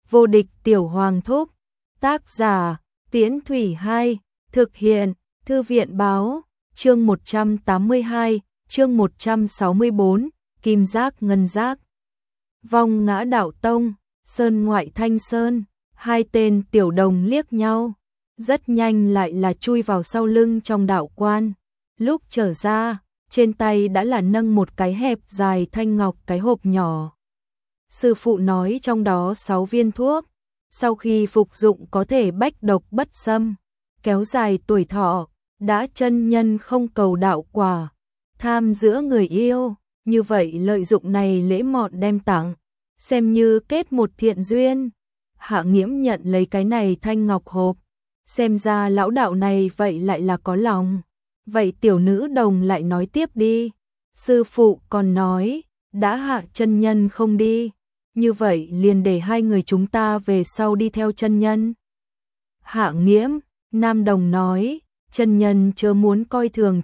Vô địch tiểu hoàng thúc. Tác giả Tiễn Thủy 2. Thực hiện Thư viện báo. Chương 182, chương 164, Kim Giác Ngân Giác. Vong Ngã Đạo Tông, Sơn ngoại Thanh Sơn. Hai tên tiểu đồng liếc nhau, rất nhanh lại là chui vào sau lưng trong đạo quan. Lúc trở ra, trên tay đã là nâng một cái hẹp dài thanh ngọc cái hộp nhỏ. Sư phụ nói trong đó 6 viên thuốc, sau khi phục dụng có thể bách độc bất xâm, kéo dài tuổi thọ, đã chân nhân không cầu đạo quả, tham giữa người yêu, như vậy lợi dụng này lễ mọn đem tặng, xem như kết một thiện duyên. Hạ Nghiễm nhận lấy cái này thanh ngọc hộp, xem ra lão đạo này vậy lại là có lòng. Vậy tiểu nữ đồng lại nói tiếp đi. Sư phụ còn nói, đã Hạ chân nhân không đi, như vậy liền để hai người chúng ta về sau đi theo chân nhân. Hạ Nghiễm, Nam Đồng nói, chân nhân chớ muốn coi thường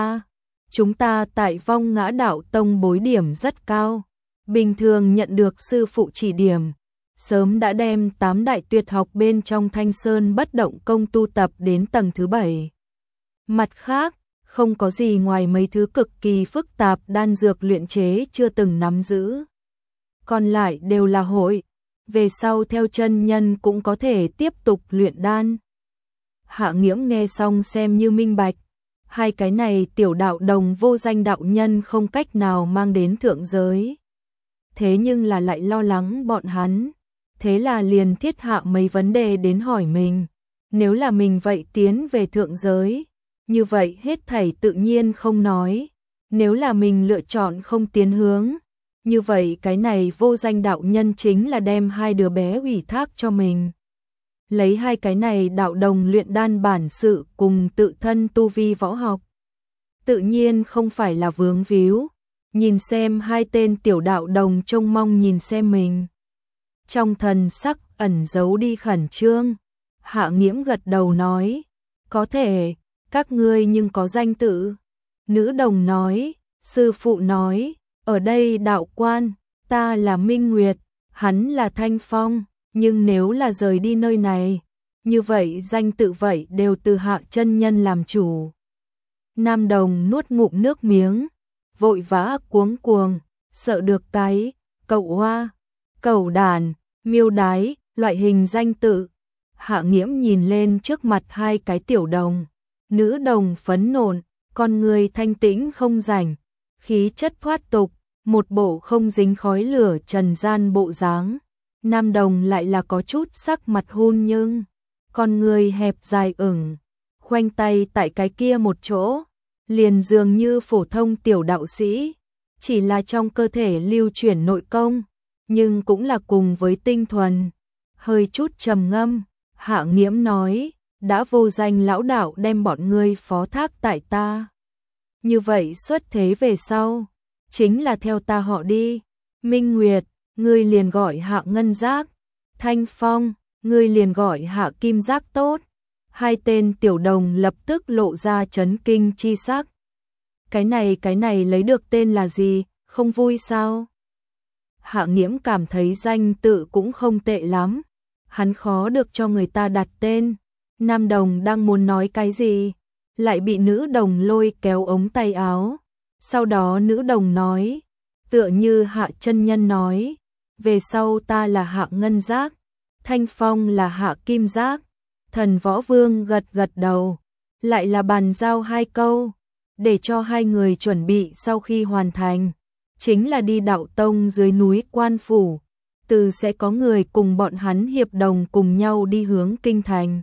chúng ta tại Vong Ngã Đạo Tông bối điểm rất cao, bình thường nhận được sư phụ chỉ điểm, sớm đã đem 8 đại tuyệt học bên trong Thanh Sơn bất động công tu tập đến tầng thứ 7. Mặt khác, không có gì ngoài mấy thứ cực kỳ phức tạp đan dược luyện chế chưa từng nắm giữ. Còn lại đều là hội, về sau theo chân nhân cũng có thể tiếp tục luyện đan. Hạ Nghiễm nghe xong xem như minh bạch, hai cái này tiểu đạo đồng vô danh đạo nhân không cách nào mang đến thượng giới. Thế nhưng là lại lo lắng bọn hắn, thế là liền thiết hạ mấy vấn đề đến hỏi mình. Nếu là mình vậy tiến về thượng giới, như vậy hết thảy tự nhiên không nói. Nếu là mình lựa chọn không tiến hướng, như vậy cái này vô danh đạo nhân chính là đem hai đứa bé ủy thác cho mình. Lấy hai cái này đạo đồng luyện đan bản sự cùng tự thân tu vi võ học, tự nhiên không phải là vướng víu. Nhìn xem hai tên tiểu đạo đồng trông mong nhìn xem mình, trong thần sắc ẩn giấu đi khẩn trương. Hạ Nghiễm gật đầu nói, có thể, các ngươi nhưng có danh tự. Nữ đồng nói, sư phụ nói, ở đây đạo quan, ta là Minh Nguyệt, hắn là Thanh Phong, nhưng nếu là rời đi nơi này, như vậy danh tự vậy đều từ Hạ chân nhân làm chủ. Nam đồng nuốt ngụm nước miếng, vội vã cuống cuồng, sợ được cái cậu hoa, cẩu đàn, miêu đái, loại hình danh tự. Hạ Nghiễm nhìn lên trước mặt hai cái tiểu đồng, nữ đồng phấn nộn, con người thanh tĩnh không rảnh, khí chất thoát tục, một bộ không dính khói lửa trần gian bộ dáng. Nam đồng lại là có chút sắc mặt hun nhưng, con người hẹp dài ửng, khoanh tay tại cái kia một chỗ, liền dường như phổ thông tiểu đạo sĩ, chỉ là trong cơ thể lưu chuyển nội công, nhưng cũng là cùng với tinh thuần. Hơi chút trầm ngâm, Hạ Nghiễm nói, đã vô danh lão đạo đem bọn ngươi phó thác tại ta, như vậy xuất thế về sau, chính là theo ta họ đi. Minh Nguyệt, ngươi liền gọi Hạ Ngân Giác, Thanh Phong, ngươi liền gọi Hạ Kim Giác tốt. Hai tên tiểu đồng lập tức lộ ra chấn kinh chi sắc. Cái này lấy được tên là gì, không vui sao? Hạ Nghiễm cảm thấy danh tự cũng không tệ lắm, hắn khó được cho người ta đặt tên. Nam đồng đang muốn nói cái gì, lại bị nữ đồng lôi kéo ống tay áo. Sau đó nữ đồng nói, tựa như Hạ chân nhân nói, về sau ta là Hạ Ngân Giác, Thanh Phong là Hạ Kim Giác. Thần Võ Vương gật gật đầu, lại là bàn giao hai câu, để cho hai người chuẩn bị sau khi hoàn thành, chính là đi đạo tông dưới núi Quan Phủ, từ sẽ có người cùng bọn hắn hiệp đồng cùng nhau đi hướng Kinh Thành.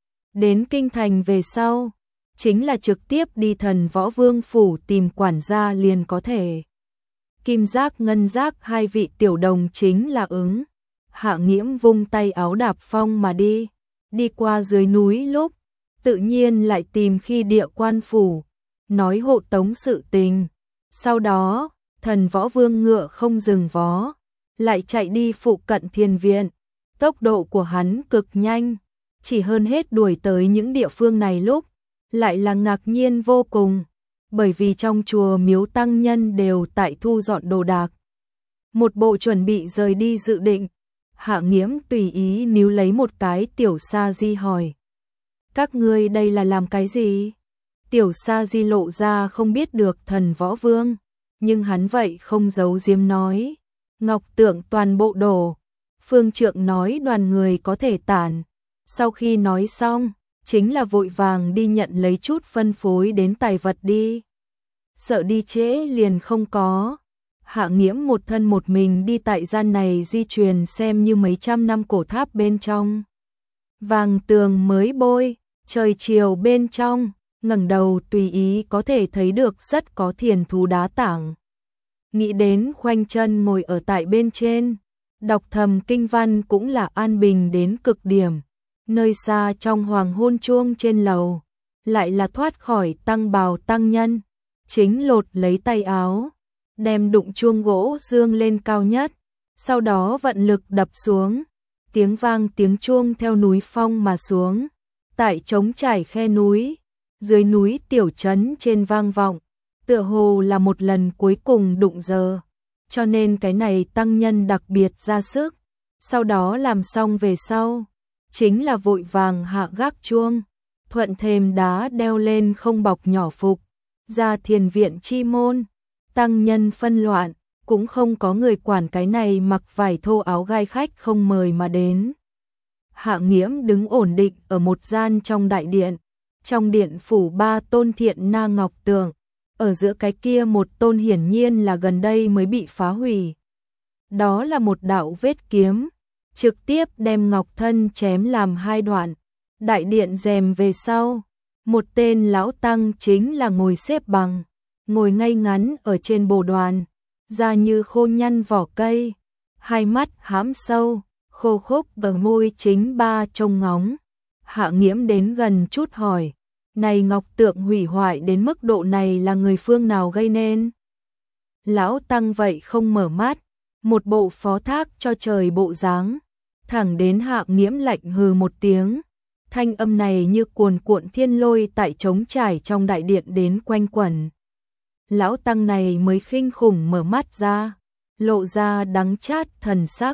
Đến Kinh Thành về sau, chính là trực tiếp đi Thần Võ Vương Phủ tìm quản gia liền có thể. Kim Giác Ngân Giác hai vị tiểu đồng chính là ứng. Hạ Nghiễm vung tay áo đạp phong mà đi. Đi qua dưới núi lúc, tự nhiên lại tìm khi địa Quan Phủ, nói hộ tống sự tình. Sau đó, Thần Võ Vương ngựa không dừng vó, lại chạy đi phụ cận Thiên Viện. Tốc độ của hắn cực nhanh, chỉ hơn hết đuổi tới những địa phương này lúc, lại là ngạc nhiên vô cùng, bởi vì trong chùa miếu tăng nhân đều tại thu dọn đồ đạc. Một bộ chuẩn bị rời đi dự định. Hạ Nghiễm tùy ý níu lấy một cái Tiểu Sa Di hỏi. Các ngươi đây là làm cái gì? Tiểu Sa Di lộ ra không biết được Thần Võ Vương, nhưng hắn vậy không giấu giếm nói. Ngọc tượng toàn bộ đổ. Phương Trượng nói đoàn người có thể tản. Sau khi nói xong, chính là vội vàng đi nhận lấy chút phân phối đến tài vật đi. Sợ đi trễ liền không có. Hạ Nghiễm một thân một mình đi tại gian này di truyền xem như mấy trăm năm cổ tháp bên trong. Vàng tường mới bôi, trời chiều bên trong, ngẩng đầu tùy ý có thể thấy được rất có thiền thú đá tảng. Nghĩ đến khoanh chân ngồi ở tại bên trên, đọc thầm kinh văn cũng là an bình đến cực điểm. Nơi xa trong hoàng hôn chuông trên lầu, lại là thoát khỏi tăng bào tăng nhân, chính lột lấy tay áo, đem đụng chuông gỗ dương lên cao nhất, sau đó vận lực đập xuống, tiếng vang tiếng chuông theo núi phong mà xuống, tại trống trải khe núi, dưới núi tiểu trấn trên vang vọng, tựa hồ là một lần cuối cùng đụng giờ, cho nên cái này tăng nhân đặc biệt ra sức, sau đó làm xong về sau, chính là vội vàng hạ gác chuông, thuận thềm đá đeo lên không bọc nhỏ phục, ra thiền viện chi môn, tăng nhân phân loạn, cũng không có người quản cái này mặc vải thô áo gai khách không mời mà đến. Hạ Nghiễm đứng ổn định ở một gian trong đại điện, trong điện phủ 3 tôn thiện na ngọc tượng, ở giữa cái kia một tôn hiển nhiên là gần đây mới bị phá hủy. Đó là một đạo vết kiếm, trực tiếp đem ngọc thân chém làm hai đoạn. Đại điện rèm về sau, một tên lão tăng chính là ngồi xếp bằng, ngồi ngay ngắn ở trên bồ đoàn, da như khô nhăn vỏ cây, hai mắt hãm sâu, khô khốc và môi chính ba trông ngóng. Hạ Nghiễm đến gần chút hỏi, này ngọc tượng hủy hoại đến mức độ này là người phương nào gây nên? Lão tăng vậy không mở mắt, một bộ phó thác cho trời bộ dáng, thẳng đến Hạ Nghiễm lạnh hừ một tiếng, thanh âm này như cuồn cuộn thiên lôi tại trống trải trong đại điện đến quanh quẩn. Lão tăng này mới khinh khủng mở mắt ra, lộ ra đắng chát thần sắc,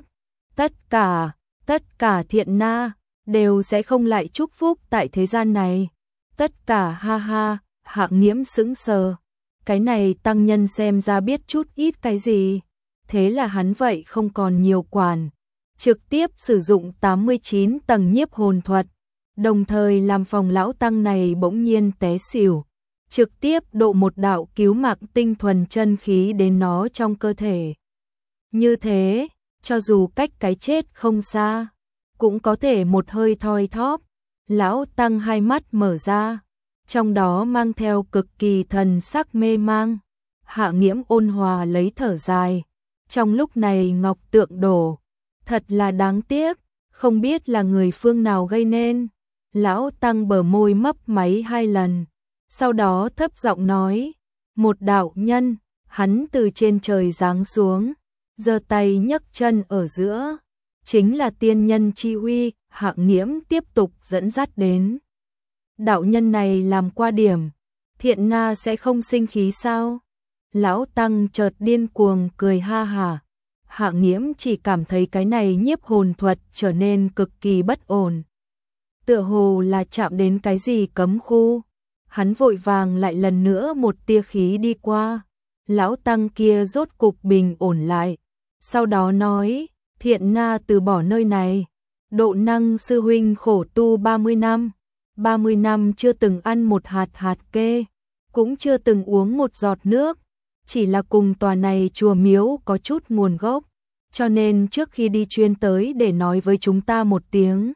tất cả thiện na đều sẽ không lại chúc phúc tại thế gian này. Tất cả ha ha. Hạ Nghiễm sững sờ, cái này tăng nhân xem ra biết chút ít cái gì, thế là hắn vậy không còn nhiều quản, trực tiếp sử dụng 89 tầng nhiếp hồn thuật, đồng thời làm phòng lão tăng này bỗng nhiên té xỉu, trực tiếp độ một đạo cứu mạng tinh thuần chân khí đến nó trong cơ thể. Như thế, cho dù cách cái chết không xa, cũng có thể một hơi thoi thóp. Lão tăng hai mắt mở ra, trong đó mang theo cực kỳ thần sắc mê mang. Hạ Nghiễm ôn hòa lấy thở dài, trong lúc này ngọc tượng đổ, thật là đáng tiếc, không biết là người phương nào gây nên. Lão tăng bờ môi mấp máy hai lần, sau đó thấp giọng nói, một đạo nhân, hắn từ trên trời giáng xuống, giơ tay nhấc chân ở giữa, chính là tiên nhân chi uy. Hạ Nghiễm tiếp tục dẫn dắt đến. Đạo nhân này làm qua điểm, thiện na sẽ không sinh khí sao? Lão tăng chợt điên cuồng cười ha hả. Hạ Nghiễm chỉ cảm thấy cái này nhiếp hồn thuật trở nên cực kỳ bất ổn. Tựa hồ là chạm đến cái gì cấm khu. Hắn vội vàng lại lần nữa một tia khí đi qua. Lão tăng kia rốt cục bình ổn lại. Sau đó nói, thiện na từ bỏ nơi này. Độ năng sư huynh khổ tu 30 năm. 30 năm chưa từng ăn một hạt kê, cũng chưa từng uống một giọt nước, chỉ là cùng tòa này chùa miếu có chút nguồn gốc, cho nên trước khi đi chuyên tới để nói với chúng ta một tiếng.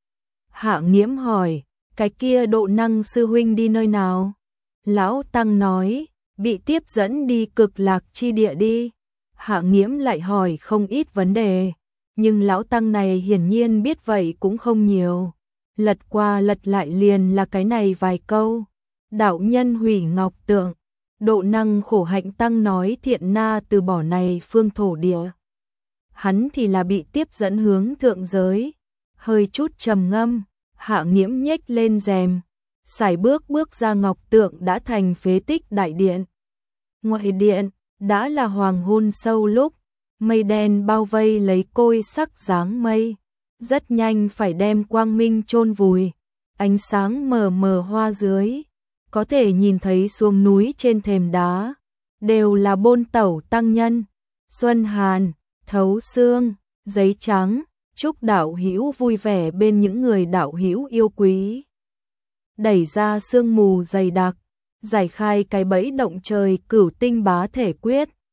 Hạ Nghiễm hỏi, cái kia độ năng sư huynh đi nơi nào? Lão tăng nói, bị tiếp dẫn đi cực lạc chi địa đi. Hạ Nghiễm lại hỏi không ít vấn đề, nhưng lão tăng này hiển nhiên biết vậy cũng không nhiều. Lật qua lật lại liền là cái này vài câu. Đạo nhân hủy ngọc tượng, độ năng khổ hạnh tăng nói thiện na từ bỏ này phương thổ địa. Hắn thì là bị tiếp dẫn hướng thượng giới. Hơi chút trầm ngâm, Hạ Nghiễm nhếch lên rèm, sải bước ra ngọc tượng đã thành phế tích đại điện. Ngoại điện, đã là hoàng hôn sâu lúc, mây đen bao vây lấy côi sắc dáng mây, rất nhanh phải đem quang minh chôn vùi. Ánh sáng mờ mờ hoa dưới, có thể nhìn thấy xuống núi trên thềm đá, đều là Bôn Tẩu tăng nhân. Xuân Hàn, Thấu Xương, Giấy Trắng, chúc đạo hữu vui vẻ bên những người đạo hữu yêu quý. Đẩy ra sương mù dày đặc, giải khai cái bẫy động trời Cửu Tinh Bá Thể Quyết.